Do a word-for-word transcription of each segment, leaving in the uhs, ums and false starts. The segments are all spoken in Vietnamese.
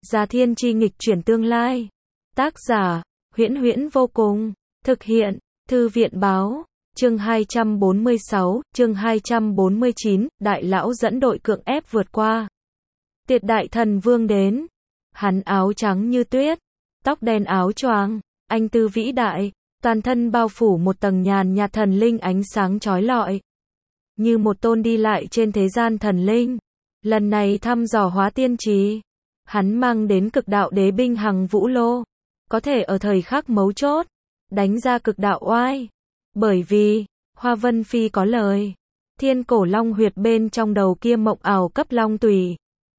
Gia Thiên Chi nghịch chuyển tương lai. Tác giả, Huyễn Huyễn vô cùng. Thực hiện, Thư viện báo. Chương hai trăm bốn mươi sáu, chương hai trăm bốn mươi chín, đại lão dẫn đội cưỡng ép vượt qua. Tiệt đại thần vương đến. Hắn áo trắng như tuyết, tóc đen áo choàng, anh tư vĩ đại, toàn thân bao phủ một tầng nhàn nhạt thần linh ánh sáng chói lọi. Như một tôn đi lại trên thế gian thần linh. Lần này thăm dò hóa tiên trì, hắn mang đến cực đạo đế binh hằng vũ lô, có thể ở thời khắc mấu chốt đánh ra cực đạo oai. Bởi vì Hoa Vân Phi có lời, thiên cổ long huyệt bên trong đầu kia mộng ảo cấp long tùy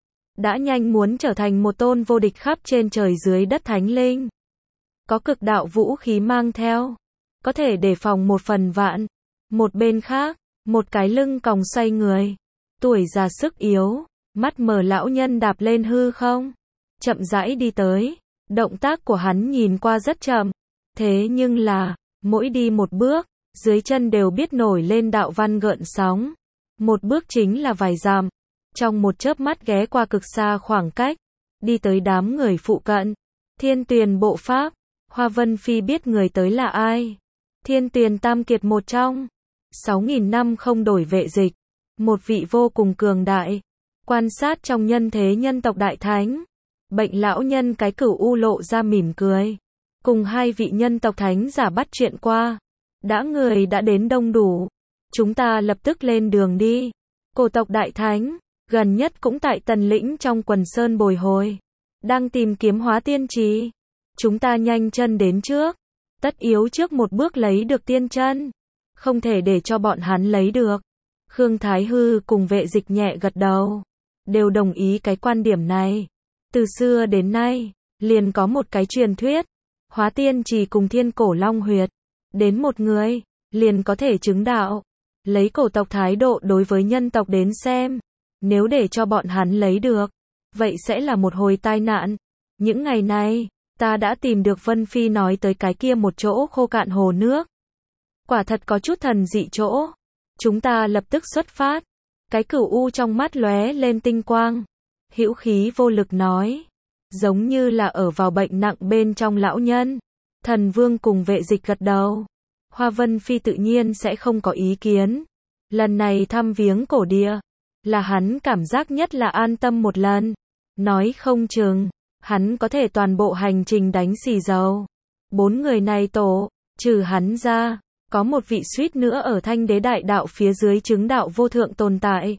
đã nhanh muốn trở thành một tôn vô địch khắp trên trời dưới đất thánh linh, có cực đạo vũ khí mang theo, có thể đề phòng một phần vạn. Một bên khác, một cái lưng còng xoay người, tuổi già sức yếu, mắt mờ lão nhân đạp lên hư không, chậm rãi đi tới. Động tác của hắn nhìn qua rất chậm, thế nhưng là, mỗi đi một bước, dưới chân đều biết nổi lên đạo văn gợn sóng. Một bước chính là vài dặm, trong một chớp mắt ghé qua cực xa khoảng cách, đi tới đám người phụ cận. Thiên Tuyền bộ pháp, Hoa Vân Phi biết người tới là ai. Thiên Tuyền tam kiệt một trong sáu nghìn năm không đổi vệ dịch, một vị vô cùng cường đại, quan sát trong nhân thế nhân tộc đại thánh. Bệnh lão nhân cái cửu u lộ ra mỉm cười, cùng hai vị nhân tộc thánh giả bắt chuyện qua. Đã người đã đến đông đủ, chúng ta lập tức lên đường đi. Cổ tộc đại thánh, gần nhất cũng tại Tần Lĩnh trong quần sơn bồi hồi, đang tìm kiếm hóa tiên trì. Chúng ta nhanh chân đến trước, tất yếu trước một bước lấy được tiên chân, không thể để cho bọn hắn lấy được. Khương Thái Hư cùng vệ dịch nhẹ gật đầu, đều đồng ý cái quan điểm này. Từ xưa đến nay, liền có một cái truyền thuyết, hóa tiên trì cùng thiên cổ long huyệt, đến một người, liền có thể chứng đạo. Lấy cổ tộc thái độ đối với nhân tộc đến xem, nếu để cho bọn hắn lấy được, vậy sẽ là một hồi tai nạn. Những ngày này, ta đã tìm được Vân Phi nói tới cái kia một chỗ khô cạn hồ nước. Quả thật có chút thần dị chỗ. Chúng ta lập tức xuất phát. Cái cửu u trong mắt lóe lên tinh quang, hữu khí vô lực nói, giống như là ở vào bệnh nặng bên trong lão nhân. Thần Vương cùng vệ dịch gật đầu. Hoa Vân Phi tự nhiên sẽ không có ý kiến. Lần này thăm viếng cổ địa, là hắn cảm giác nhất là an tâm một lần. Nói không chừng, hắn có thể toàn bộ hành trình đánh xì dầu. Bốn người này tổ, trừ hắn ra, có một vị suýt nữa ở Thanh Đế đại đạo phía dưới chứng đạo vô thượng tồn tại.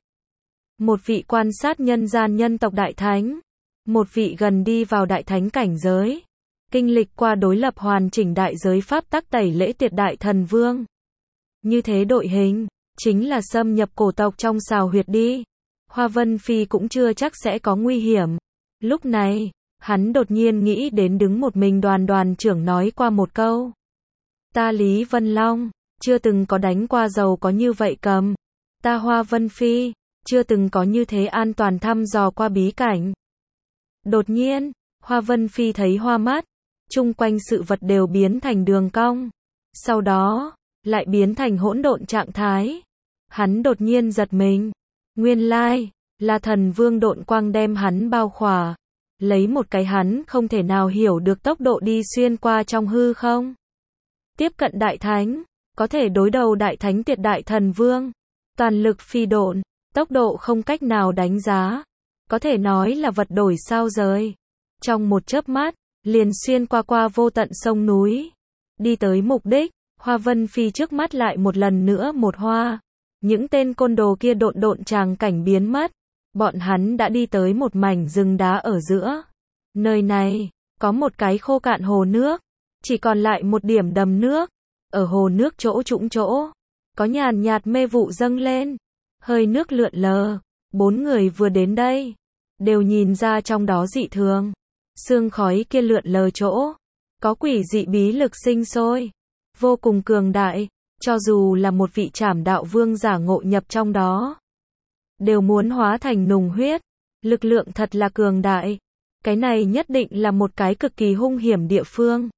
Một vị quan sát nhân gian nhân tộc đại thánh. Một vị gần đi vào đại thánh cảnh giới, kinh lịch qua đối lập hoàn chỉnh đại giới pháp tắc tẩy lễ tiệt đại thần vương. Như thế đội hình, chính là xâm nhập cổ tộc trong xào huyệt đi. Hoa Vân Phi cũng chưa chắc sẽ có nguy hiểm. Lúc này, hắn đột nhiên nghĩ đến đứng một mình đoàn đoàn trưởng nói qua một câu. Ta Lý Vân Long, chưa từng có đánh qua giàu có như vậy cầm. Ta Hoa Vân Phi, chưa từng có như thế an toàn thăm dò qua bí cảnh. Đột nhiên, Hoa Vân Phi thấy hoa mắt, chung quanh sự vật đều biến thành đường cong. Sau đó, lại biến thành hỗn độn trạng thái. Hắn đột nhiên giật mình. Nguyên lai, là thần vương độn quang đem hắn bao khỏa. Lấy một cái hắn không thể nào hiểu được tốc độ đi xuyên qua trong hư không. Tiếp cận đại thánh, có thể đối đầu đại thánh tiệt đại thần vương. Toàn lực phi độn, tốc độ không cách nào đánh giá. Có thể nói là vật đổi sao rời. Trong một chớp mắt, liền xuyên qua qua vô tận sông núi. Đi tới mục đích, Hoa Vân Phi trước mắt lại một lần nữa một hoa. Những tên côn đồ kia độn độn tràng cảnh biến mất. Bọn hắn đã đi tới một mảnh rừng đá ở giữa. Nơi này, có một cái khô cạn hồ nước. Chỉ còn lại một điểm đầm nước. Ở hồ nước chỗ trũng chỗ, có nhàn nhạt mê vụ dâng lên. Hơi nước lượn lờ. Bốn người vừa đến đây, đều nhìn ra trong đó dị thường. Sương khói kia lượn lờ chỗ, có quỷ dị bí lực sinh sôi, vô cùng cường đại, cho dù là một vị trảm đạo vương giả ngộ nhập trong đó, đều muốn hóa thành nùng huyết. Lực lượng thật là cường đại. Cái này nhất định là một cái cực kỳ hung hiểm địa phương.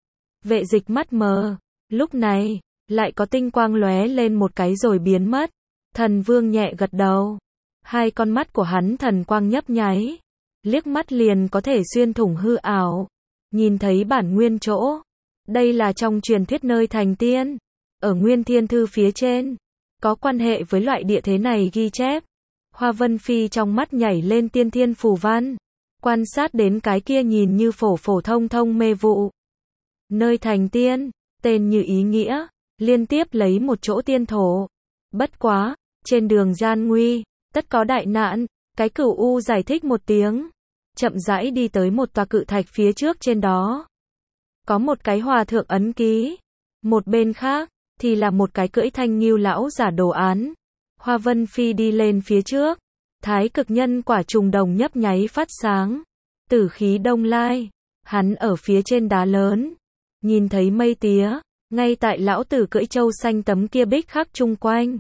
Vệ dịch mắt mờ, lúc này, lại có tinh quang lóe lên một cái rồi biến mất. Thần Vương nhẹ gật đầu. Hai con mắt của hắn thần quang nhấp nháy. liếc mắt liền có thể xuyên thủng hư ảo, nhìn thấy bản nguyên chỗ. Đây là trong truyền thuyết nơi thành tiên, ở Nguyên Thiên Thư phía trên, có quan hệ với loại địa thế này ghi chép. Hoa Vân Phi trong mắt nhảy lên tiên thiên phù văn, quan sát đến cái kia nhìn như phổ phổ thông thông mê vụ. Nơi thành tiên, tên như ý nghĩa, liên tiếp lấy một chỗ tiên thổ. Bất quá, trên đường gian nguy, tất có đại nạn, cái Cửu U giải thích một tiếng, chậm rãi đi tới một tòa cự thạch phía trước, trên đó có một cái hòa thượng ấn ký, một bên khác thì là một cái cưỡi thanh ngưu lão giả đồ án. Hoa Vân Phi đi lên phía trước, thái cực nhân quả trùng đồng nhấp nháy phát sáng, tử khí đông lai. Hắn ở phía trên đá lớn, nhìn thấy mây tía, ngay tại lão tử cưỡi trâu xanh tấm kia bích khắc chung quanh.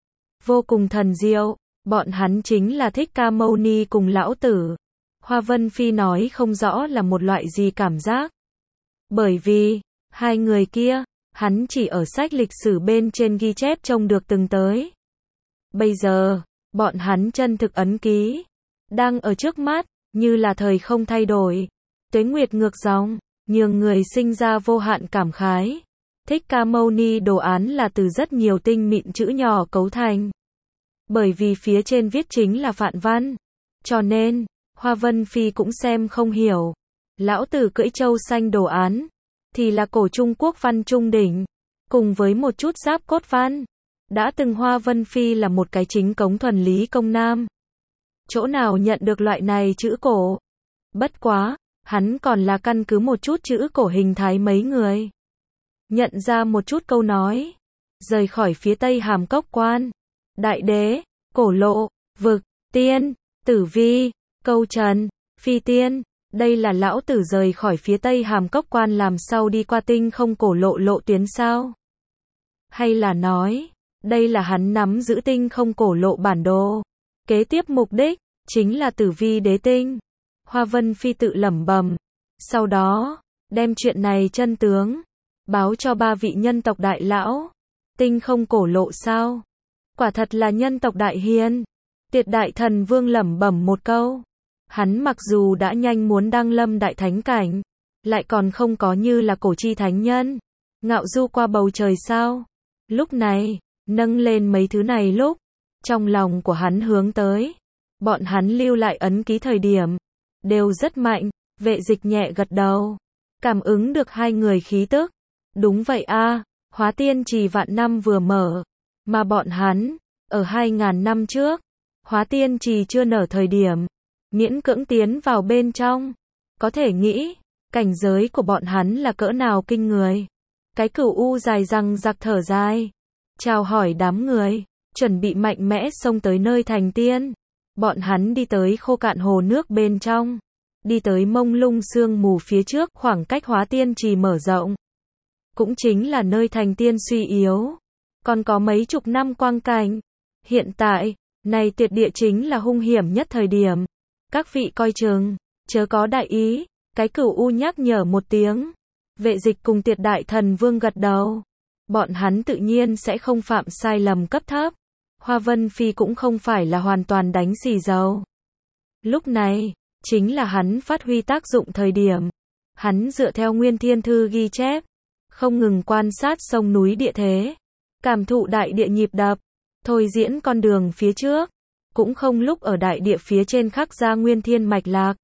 Vô cùng thần diệu, bọn hắn chính là Thích Ca Mâu Ni cùng lão tử. Hoa Vân Phi nói không rõ là một loại gì cảm giác. Bởi vì, hai người kia, hắn chỉ ở sách lịch sử bên trên ghi chép trông được từng tới. Bây giờ, bọn hắn chân thực ấn ký, đang ở trước mắt, như là thời không thay đổi. Tuế nguyệt ngược dòng, nhường người sinh ra vô hạn cảm khái. Thích Ca Mâu Ni đồ án là từ rất nhiều tinh mịn chữ nhỏ cấu thành. Bởi vì phía trên viết chính là phạn văn, cho nên, Hoa Vân Phi cũng xem không hiểu. Lão tử cưỡi trâu xanh đồ án, thì là cổ Trung Quốc văn trung đỉnh, cùng với một chút giáp cốt văn. Đã từng Hoa Vân Phi là một cái chính cống thuần lý công nam. Chỗ nào nhận được loại này chữ cổ? Bất quá, hắn còn là căn cứ một chút chữ cổ hình thái mấy người. Nhận ra một chút câu nói. Rời khỏi phía tây Hàm Cốc Quan, Đại Đế, Cổ Lộ, Vực, Tiên, Tử Vi, Câu Trần, Phi Tiên. Đây là lão tử rời khỏi phía tây Hàm Cốc Quan làm sao đi qua tinh không cổ lộ lộ tuyến sao? Hay là nói, đây là hắn nắm giữ tinh không cổ lộ bản đồ. Kế tiếp mục đích, chính là Tử Vi đế tinh. Hoa Vân Phi tự lẩm bẩm. Sau đó, đem chuyện này chân tướng, báo cho ba vị nhân tộc đại lão. Tinh không cổ lộ sao? Quả thật là nhân tộc đại hiền. Tiệt Đại Thần Vương lẩm bẩm một câu. Hắn mặc dù đã nhanh muốn đăng lâm đại thánh cảnh, lại còn không có như là cổ chi thánh nhân, ngạo du qua bầu trời sao? Lúc này, nâng lên mấy thứ này lúc, trong lòng của hắn hướng tới, bọn hắn lưu lại ấn ký thời điểm, đều rất mạnh. Vệ Dịch nhẹ gật đầu, cảm ứng được hai người khí tức. Đúng vậy a, Hóa Tiên Trì vạn năm vừa mở, mà bọn hắn, ở hai ngàn năm trước, Hóa Tiên Trì chưa nở thời điểm, miễn cưỡng tiến vào bên trong. Có thể nghĩ, cảnh giới của bọn hắn là cỡ nào kinh người. Cái Cửu U dài răng giặc thở dài, chào hỏi đám người, chuẩn bị mạnh mẽ xông tới nơi thành tiên. Bọn hắn đi tới khô cạn hồ nước bên trong, đi tới mông lung sương mù phía trước, khoảng cách Hóa Tiên Trì mở rộng, cũng chính là nơi thành tiên suy yếu, còn có mấy chục năm quang cảnh. Hiện tại, này tuyệt địa chính là hung hiểm nhất thời điểm. Các vị coi chừng, chớ có đại ý. Cái Cửu U nhắc nhở một tiếng. Vệ Dịch cùng Tiệt Đại Thần Vương gật đầu. Bọn hắn tự nhiên sẽ không phạm sai lầm cấp thấp. Hoa Vân Phi cũng không phải là hoàn toàn đánh xì dầu. Lúc này, chính là hắn phát huy tác dụng thời điểm. Hắn dựa theo Nguyên Thiên Thư ghi chép, không ngừng quan sát sông núi địa thế, cảm thụ đại địa nhịp đập, thôi diễn con đường phía trước, cũng không lúc ở đại địa phía trên khắc ra nguyên thiên mạch lạc.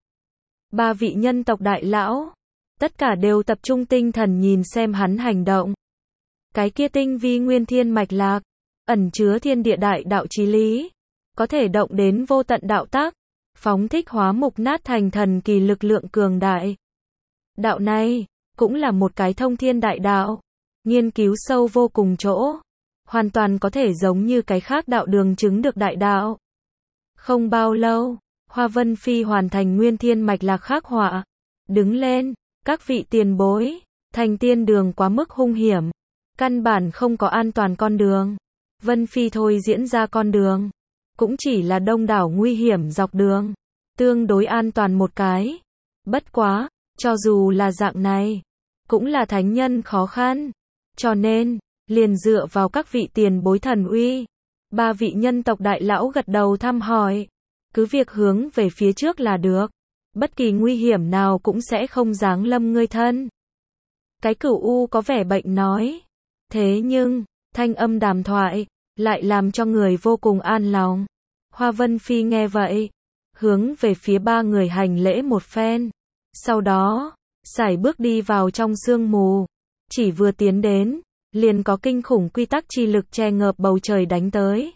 Ba vị nhân tộc đại lão, tất cả đều tập trung tinh thần nhìn xem hắn hành động. Cái kia tinh vi nguyên thiên mạch lạc, ẩn chứa thiên địa đại đạo chí lý, có thể động đến vô tận đạo tác, phóng thích hóa mục nát thành thần kỳ lực lượng cường đại. Đạo này, cũng là một cái thông thiên đại đạo, nghiên cứu sâu vô cùng chỗ, hoàn toàn có thể giống như cái khác đạo đường chứng được đại đạo. Không bao lâu, Hoa Vân Phi hoàn thành nguyên thiên mạch lạc khắc họa, đứng lên, các vị tiền bối, thành tiên đường quá mức hung hiểm, căn bản không có an toàn con đường. Vân Phi thôi diễn ra con đường, cũng chỉ là đông đảo nguy hiểm dọc đường, tương đối an toàn một cái. Bất quá, cho dù là dạng này, cũng là thánh nhân khó khăn, cho nên, liền dựa vào các vị tiền bối thần uy. Ba vị nhân tộc đại lão gật đầu thăm hỏi, cứ việc hướng về phía trước là được. bất kỳ nguy hiểm nào cũng sẽ không giáng lâm ngươi thân. Cái Cửu U có vẻ bệnh nói. Thế nhưng, thanh âm đàm thoại, lại làm cho người vô cùng an lòng. Hoa Vân Phi nghe vậy, hướng về phía ba người hành lễ một phen. Sau đó, sải bước đi vào trong sương mù. Chỉ vừa tiến đến, liền có kinh khủng quy tắc chi lực che ngợp bầu trời đánh tới.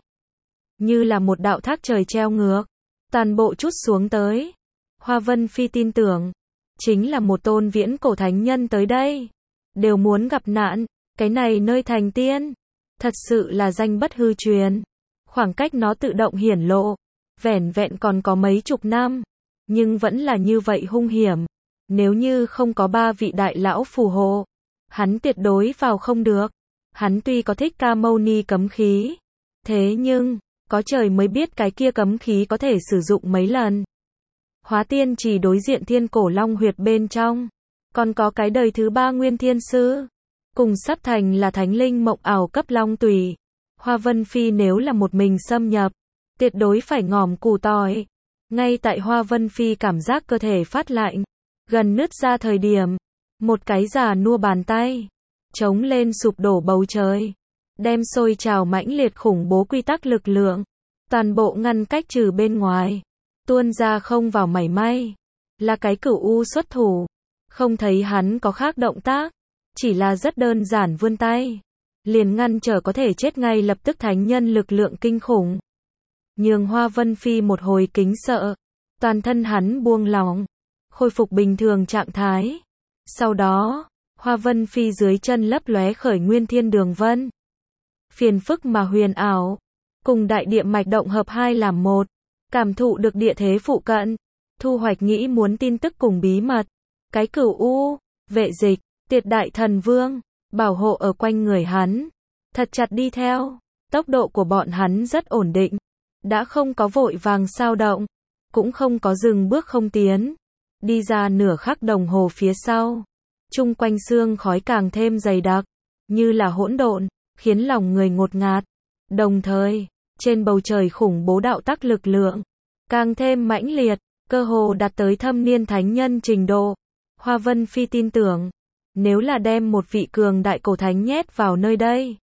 Như là một đạo thác trời treo ngược, toàn bộ trút xuống tới. Hoa Vân Phi tin tưởng, chính là một tôn viễn cổ thánh nhân tới đây. Đều muốn gặp nạn, cái này nơi thành tiên. Thật sự là danh bất hư truyền. Khoảng cách nó tự động hiển lộ, vẻn vẹn còn có mấy chục năm. Nhưng vẫn là như vậy hung hiểm. Nếu như không có ba vị đại lão phù hộ, hắn tuyệt đối vào không được. Hắn tuy có thích Ca Mâu Ni cấm khí, thế nhưng, có trời mới biết cái kia cấm khí có thể sử dụng mấy lần. Hóa Tiên Chỉ đối diện Thiên Cổ Long huyệt bên trong, còn có cái đời thứ ba Nguyên Thiên Sư, cùng sắp thành là Thánh Linh Mộng Ảo cấp Long Tùy. Hoa Vân Phi nếu là một mình xâm nhập, tuyệt đối phải ngòm củ tỏi. Ngay tại Hoa Vân Phi cảm giác cơ thể phát lạnh, gần nứt ra thời điểm, một cái già nua bàn tay, chống lên sụp đổ bầu trời, đem sôi trào mãnh liệt khủng bố quy tắc lực lượng, toàn bộ ngăn cách trừ bên ngoài, tuôn ra không vào mảy may. Là cái Cửu U xuất thủ, không thấy hắn có khác động tác, chỉ là rất đơn giản vươn tay, liền ngăn trở có thể chết ngay lập tức thánh nhân lực lượng kinh khủng. Nhường Hoa Vân Phi một hồi kính sợ, toàn thân hắn buông lỏng, khôi phục bình thường trạng thái. Sau đó, Hoa Vân Phi dưới chân lấp lóe khởi Nguyên Thiên Đường Vân. Phiền phức mà huyền ảo, cùng đại địa mạch động hợp hai làm một, cảm thụ được địa thế phụ cận, thu hoạch nghĩ muốn tin tức cùng bí mật. Cái Cửu U, vệ dịch, Tiệt Đại Thần Vương, bảo hộ ở quanh người hắn, thật chặt đi theo. Tốc độ của bọn hắn rất ổn định, đã không có vội vàng sao động, cũng không có dừng bước không tiến. Đi ra nửa khắc đồng hồ phía sau, chung quanh sương khói càng thêm dày đặc, như là hỗn độn, khiến lòng người ngột ngạt. Đồng thời, trên bầu trời khủng bố đạo tắc lực lượng, càng thêm mãnh liệt, cơ hồ đạt tới thâm niên thánh nhân trình độ. Hoa Vân Phi tin tưởng, nếu là đem một vị cường đại cổ thánh nhét vào nơi đây,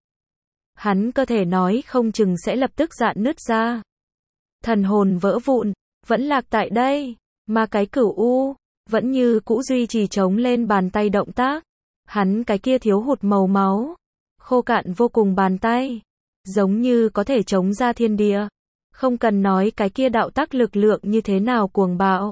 hắn cơ thể nói không chừng sẽ lập tức rạn nứt ra. Thần hồn vỡ vụn, vẫn lạc tại đây, mà cái Cửu U, vẫn như cũ duy trì chống lên bàn tay động tác. Hắn cái kia thiếu hụt màu máu, khô cạn vô cùng bàn tay, giống như có thể chống ra thiên địa. Không cần nói cái kia đạo tác lực lượng như thế nào cuồng bạo,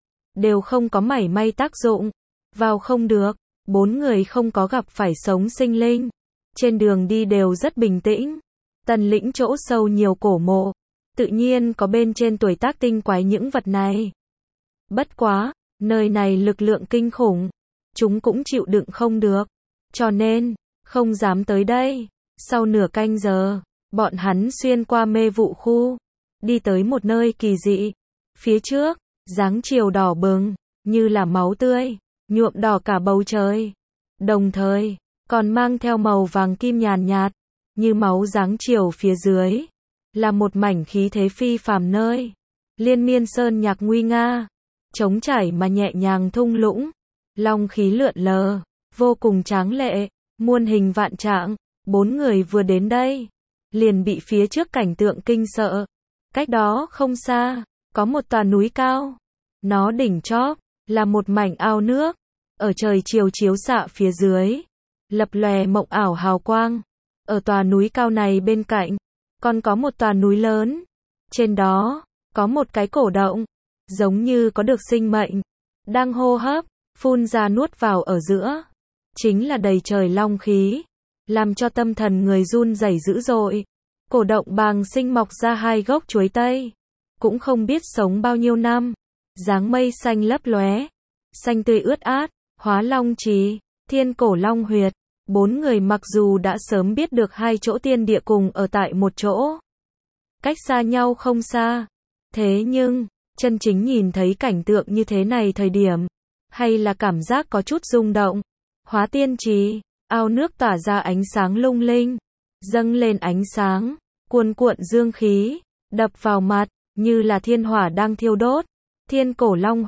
đều không có mảy may tác dụng, vào không được. Bốn người không có gặp phải sống sinh linh, trên đường đi đều rất bình tĩnh. Tần lĩnh chỗ sâu nhiều cổ mộ, tự nhiên có bên trên tuổi tác tinh quái những vật này. Bất quá, nơi này lực lượng kinh khủng, chúng cũng chịu đựng không được, cho nên, không dám tới đây. Sau nửa canh giờ, bọn hắn xuyên qua mê vụ khu, đi tới một nơi kỳ dị. Phía trước, dáng chiều đỏ bừng, như là máu tươi, nhuộm đỏ cả bầu trời. Đồng thời, còn mang theo màu vàng kim nhàn nhạt, như máu dáng chiều phía dưới. Là một mảnh khí thế phi phàm nơi. Liên miên sơn nhạc nguy nga, trống trải mà nhẹ nhàng thung lũng. Long khí lượn lờ, vô cùng tráng lệ, muôn hình vạn trạng. Bốn người vừa đến đây, liền bị phía trước cảnh tượng kinh sợ. Cách đó không xa, có một tòa núi cao. Nó đỉnh chóp, là một mảnh ao nước. Ở trời chiều chiếu xạ phía dưới, lập lòe mộng ảo hào quang. Ở tòa núi cao này bên cạnh, còn có một tòa núi lớn. Trên đó, có một cái cổ động, giống như có được sinh mệnh, đang hô hấp, phun ra nuốt vào ở giữa. Chính là đầy trời long khí, làm cho tâm thần người run rẩy dữ dội. Cổ động bàng sinh mọc ra hai gốc chuối tây, cũng không biết sống bao nhiêu năm. Dáng mây xanh lấp lóe, xanh tươi ướt át. Hóa Long Trì, Thiên Cổ Long huyệt. Bốn người mặc dù đã sớm biết được hai chỗ tiên địa cùng ở tại một chỗ, cách xa nhau không xa, thế nhưng, chân chính nhìn thấy cảnh tượng như thế này thời điểm, hay là cảm giác có chút rung động. Hóa Tiên Trì, ao nước tỏa ra ánh sáng lung linh, dâng lên ánh sáng, cuồn cuộn dương khí, đập vào mặt, như là thiên hỏa đang thiêu đốt. Thiên Cổ Long huyệt,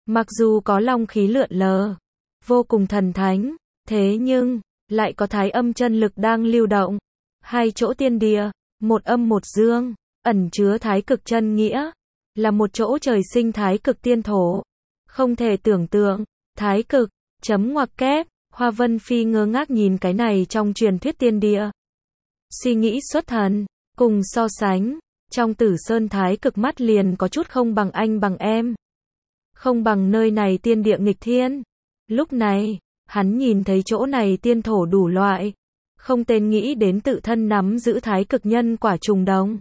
Mặc dù có long khí lượn lờ, vô cùng thần thánh, thế nhưng, lại có thái âm chân lực đang lưu động. Hai chỗ tiên địa, một âm một dương, ẩn chứa thái cực chân nghĩa, là một chỗ trời sinh thái cực tiên thổ. Không thể tưởng tượng, thái cực, chấm ngoặc kép, Hoa Vân Phi ngơ ngác nhìn cái này trong truyền thuyết tiên địa. Suy nghĩ xuất thần, cùng so sánh, trong Tử Sơn thái cực mắt liền có chút không bằng anh bằng em. Không bằng nơi này tiên địa nghịch thiên. Lúc này, hắn nhìn thấy chỗ này tiên thổ đủ loại. Không tên nghĩ đến tự thân nắm giữ thái cực nhân quả trùng đồng.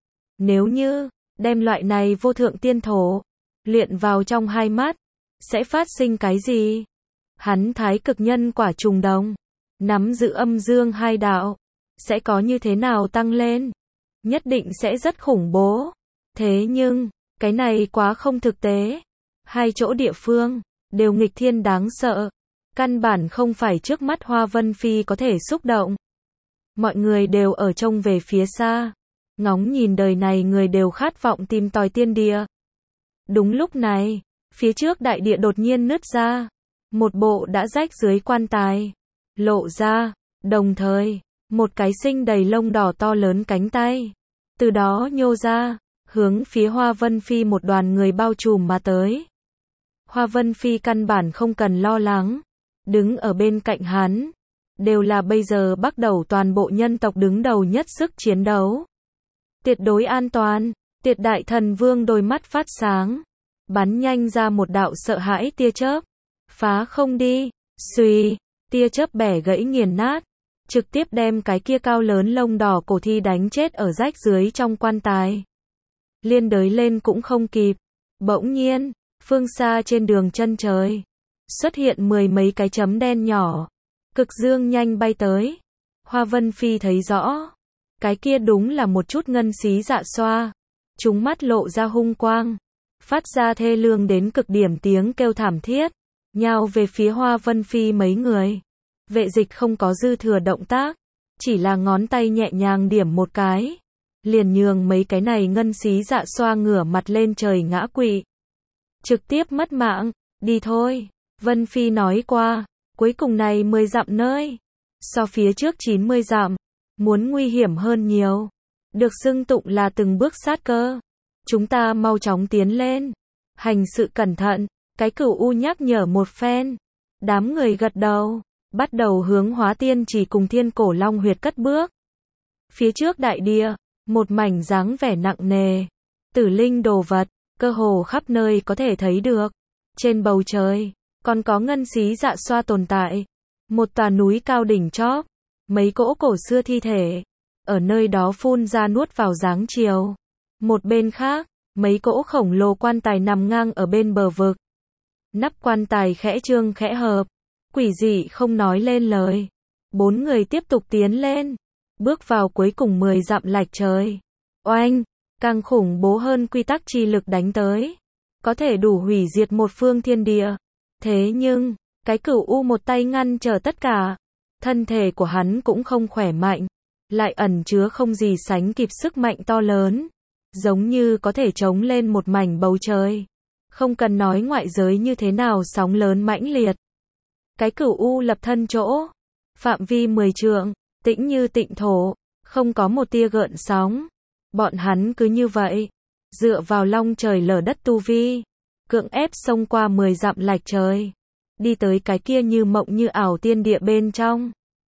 Nếu như, đem loại này vô thượng tiên thổ, luyện vào trong hai mắt, sẽ phát sinh cái gì? Hắn thái cực nhân quả trùng đồng, nắm giữ âm dương hai đạo, sẽ có như thế nào tăng lên? Nhất định sẽ rất khủng bố. Thế nhưng, cái này quá không thực tế. Hai chỗ địa phương, đều nghịch thiên đáng sợ. Căn bản không phải trước mắt Hoa Vân Phi có thể xúc động. Mọi người đều ở trông về phía xa. Ngóng nhìn đời này người đều khát vọng tìm tòi tiên địa. Đúng lúc này, phía trước đại địa đột nhiên nứt ra. Một bộ đã rách dưới quan tài. Lộ ra, đồng thời, một cái sinh đầy lông đỏ to lớn cánh tay. Từ đó nhô ra, hướng phía Hoa Vân Phi một đoàn người bao trùm mà tới. Hoa Vân Phi căn bản không cần lo lắng. Đứng ở bên cạnh hắn, đều là bây giờ bắt đầu toàn bộ nhân tộc đứng đầu nhất sức chiến đấu. Tuyệt đối an toàn, Tuyệt Đại Thần Vương đôi mắt phát sáng, bắn nhanh ra một đạo sợ hãi tia chớp, phá không đi, xuy, tia chớp bẻ gãy nghiền nát, trực tiếp đem cái kia cao lớn lông đỏ cổ thi đánh chết ở rách dưới trong quan tài. Liên đới lên cũng không kịp, bỗng nhiên, phương xa trên đường chân trời, xuất hiện mười mấy cái chấm đen nhỏ, cực dương nhanh bay tới. Hoa Vân Phi thấy rõ, cái kia đúng là một chút ngân xí dạ xoa, chúng mắt lộ ra hung quang, phát ra thê lương đến cực điểm tiếng kêu thảm thiết, nhào về phía Hoa Vân Phi mấy người. Vệ Dịch không có dư thừa động tác, chỉ là ngón tay nhẹ nhàng điểm một cái, liền nhường mấy cái này ngân xí dạ xoa ngửa mặt lên trời ngã quỵ. Trực tiếp mất mạng, đi thôi. Vân Phi nói qua, cuối cùng này mười dặm nơi, so phía trước chín mươi dặm, muốn nguy hiểm hơn nhiều. Được xưng tụng là từng bước sát cơ. Chúng ta mau chóng tiến lên. Hành sự cẩn thận, cái Cửu U nhắc nhở một phen. Đám người gật đầu, bắt đầu hướng Hóa Tiên Chỉ cùng Thiên Cổ Long Huyệt cất bước. Phía trước đại địa, một mảnh dáng vẻ nặng nề, tử linh đồ vật, cơ hồ khắp nơi có thể thấy được. Trên bầu trời, còn có ngân xí dạ xoa tồn tại. Một tòa núi cao đỉnh chóp, mấy cỗ cổ xưa thi thể, ở nơi đó phun ra nuốt vào dáng chiều. Một bên khác, mấy cỗ khổng lồ quan tài nằm ngang ở bên bờ vực. Nắp quan tài khẽ trương khẽ hợp, quỷ dị không nói lên lời. Bốn người tiếp tục tiến lên, bước vào cuối cùng mười dặm lạch trời. Oanh, càng khủng bố hơn quy tắc chi lực đánh tới, có thể đủ hủy diệt một phương thiên địa. Thế nhưng, cái Cửu U một tay ngăn trở tất cả. Thân thể của hắn cũng không khỏe mạnh, lại ẩn chứa không gì sánh kịp sức mạnh to lớn, giống như có thể chống lên một mảnh bầu trời. Không cần nói ngoại giới như thế nào sóng lớn mãnh liệt. Cái Cửu U lập thân chỗ, phạm vi mười trượng, tĩnh như tịnh thổ, không có một tia gợn sóng. Bọn hắn cứ như vậy, dựa vào long trời lở đất tu vi, cưỡng ép xông qua mười dặm lạch trời, đi tới cái kia như mộng như ảo tiên địa bên trong.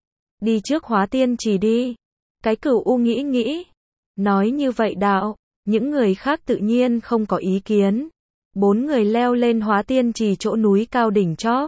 Đi trước Hóa Tiên Chỉ đi. Cái Cửu U nghĩ nghĩ, nói như vậy đạo, những người khác tự nhiên không có ý kiến. Bốn người leo lên Hóa Tiên Chỉ chỗ núi cao đỉnh chóp.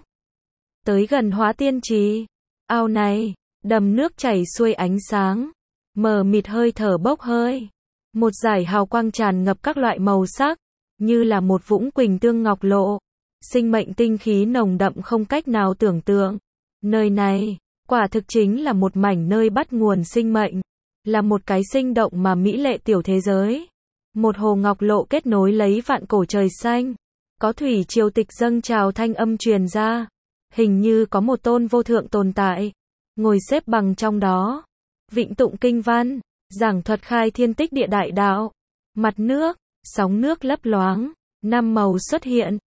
Tới gần Hóa Tiên Chỉ, ao này, đầm nước chảy xuôi ánh sáng, mờ mịt hơi thở bốc hơi. Một dải hào quang tràn ngập các loại màu sắc, như là một vũng quỳnh tương ngọc lộ. Sinh mệnh tinh khí nồng đậm không cách nào tưởng tượng. Nơi này, quả thực chính là một mảnh nơi bắt nguồn sinh mệnh, là một cái sinh động mà mỹ lệ tiểu thế giới. Một hồ ngọc lộ kết nối lấy vạn cổ trời xanh, có thủy triều tịch dâng trào thanh âm truyền ra, hình như có một tôn vô thượng tồn tại, ngồi xếp bằng trong đó, vịnh tụng kinh văn, giảng thuật khai thiên tích địa đại đạo. Mặt nước, sóng nước lấp loáng, năm màu xuất hiện,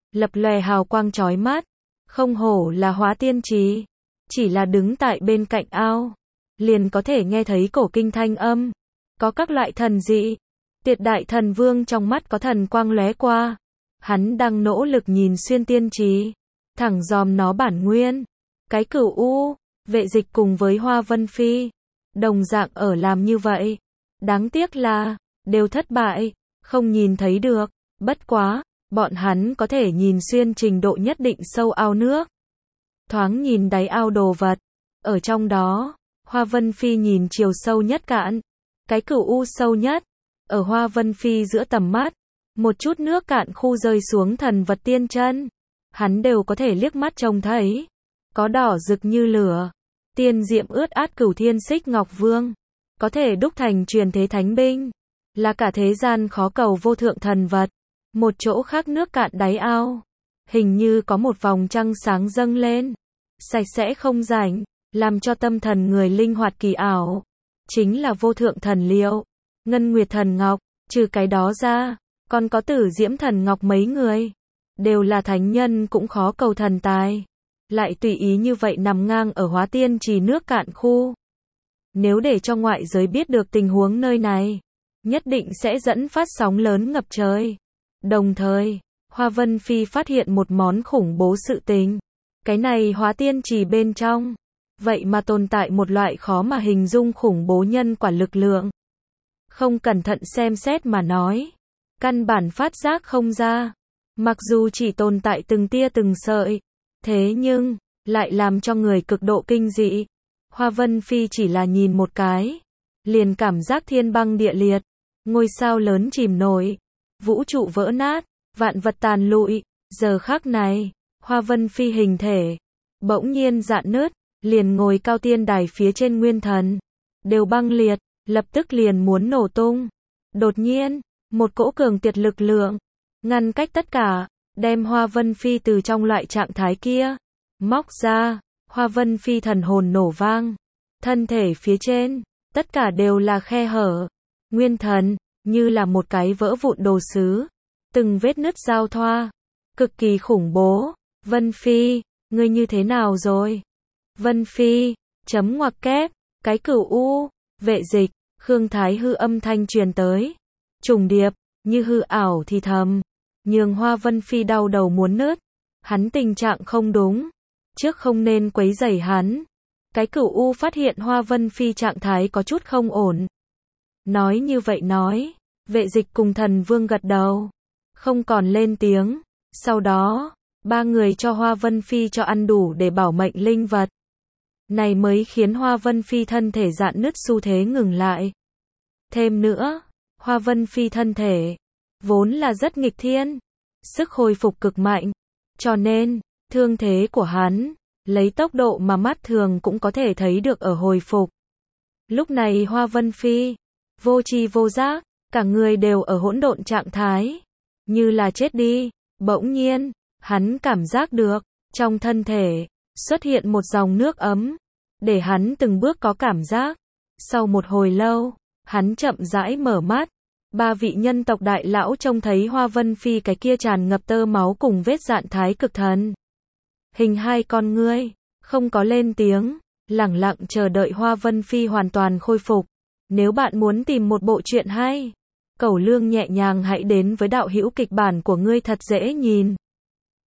lập lòe hào quang chói mắt, không hổ là Hóa Tiên Trì, chỉ là đứng tại bên cạnh ao, liền có thể nghe thấy cổ kinh thanh âm, có các loại thần dị. Tiệt Đại Thần Vương trong mắt có thần quang lóe qua, hắn đang nỗ lực nhìn xuyên tiên trì, thẳng dòm nó bản nguyên. Cái Cửu U, Vệ Dịch cùng với Hoa Vân Phi, đồng dạng ở làm như vậy. Đáng tiếc là, đều thất bại, không nhìn thấy được, bất quá, bọn hắn có thể nhìn xuyên trình độ nhất định sâu ao nước. Thoáng nhìn đáy ao đồ vật, ở trong đó, Hoa Vân Phi nhìn chiều sâu nhất cạn, cái Cửu U sâu nhất, ở Hoa Vân Phi giữa tầm mắt, một chút nước cạn khu rơi xuống thần vật tiên chân, hắn đều có thể liếc mắt trông thấy, có đỏ rực như lửa, tiên diệm ướt át Cửu Thiên Xích Ngọc Vương, có thể đúc thành truyền thế thánh binh, là cả thế gian khó cầu vô thượng thần vật. Một chỗ khác nước cạn đáy ao, hình như có một vòng trăng sáng dâng lên, sạch sẽ không rảnh, làm cho tâm thần người linh hoạt kỳ ảo, chính là vô thượng thần liệu, Ngân Nguyệt Thần Ngọc. Trừ cái đó ra, còn có Tử Diễm Thần Ngọc, mấy người đều là thánh nhân cũng khó cầu thần tài, lại tùy ý như vậy nằm ngang ở Hóa Tiên Trì nước cạn khu. Nếu để cho ngoại giới biết được tình huống nơi này, nhất định sẽ dẫn phát sóng lớn ngập trời. Đồng thời, Hoa Vân Phi phát hiện một món khủng bố sự tình. Cái này Hóa Tiên Trì bên trong, vậy mà tồn tại một loại khó mà hình dung khủng bố nhân quả lực lượng. Không cẩn thận xem xét mà nói, căn bản phát giác không ra. Mặc dù chỉ tồn tại từng tia từng sợi, thế nhưng, lại làm cho người cực độ kinh dị. Hoa Vân Phi chỉ là nhìn một cái, liền cảm giác thiên băng địa liệt, ngôi sao lớn chìm nổi, vũ trụ vỡ nát, vạn vật tàn lụi. Giờ khắc này, Hoa Vân Phi hình thể bỗng nhiên rạn nứt, liền ngồi cao tiên đài phía trên nguyên thần đều băng liệt, lập tức liền muốn nổ tung. Đột nhiên, một cỗ cường tuyệt lực lượng ngăn cách tất cả, đem Hoa Vân Phi từ trong loại trạng thái kia móc ra. Hoa Vân Phi thần hồn nổ vang, thân thể phía trên tất cả đều là khe hở, nguyên thần như là một cái vỡ vụn đồ sứ, từng vết nứt giao thoa, cực kỳ khủng bố. Vân Phi, ngươi như thế nào rồi? Vân Phi, chấm ngoặc kép, cái Cửu U, Vệ Dịch, Khương Thái Hư âm thanh truyền tới, trùng điệp, như hư ảo thì thầm, nhường Hoa Vân Phi đau đầu muốn nứt. Hắn tình trạng không đúng, trước không nên quấy rầy hắn. Cái Cửu U phát hiện Hoa Vân Phi trạng thái có chút không ổn. Nói như vậy nói, Vệ Dịch cùng Thần Vương gật đầu, không còn lên tiếng. Sau đó, ba người cho Hoa Vân Phi cho ăn đủ để bảo mệnh linh vật. Này mới khiến Hoa Vân Phi thân thể rạn nứt xu thế ngừng lại. Thêm nữa, Hoa Vân Phi thân thể vốn là rất nghịch thiên, sức hồi phục cực mạnh, cho nên thương thế của hắn lấy tốc độ mà mắt thường cũng có thể thấy được ở hồi phục. Lúc này Hoa Vân Phi vô tri vô giác, cả người đều ở hỗn độn trạng thái, như là chết đi. Bỗng nhiên, hắn cảm giác được trong thân thể xuất hiện một dòng nước ấm, để hắn từng bước có cảm giác. Sau một hồi lâu, hắn chậm rãi mở mắt. Ba vị nhân tộc đại lão trông thấy Hoa Vân Phi cái kia tràn ngập tơ máu cùng vết dạn thái cực thần hình hai con ngươi, không có lên tiếng, lẳng lặng chờ đợi Hoa Vân Phi hoàn toàn khôi phục. Nếu bạn muốn tìm một bộ truyện hay, Cẩu Lương nhẹ nhàng hãy đến với đạo hữu kịch bản của ngươi thật dễ nhìn.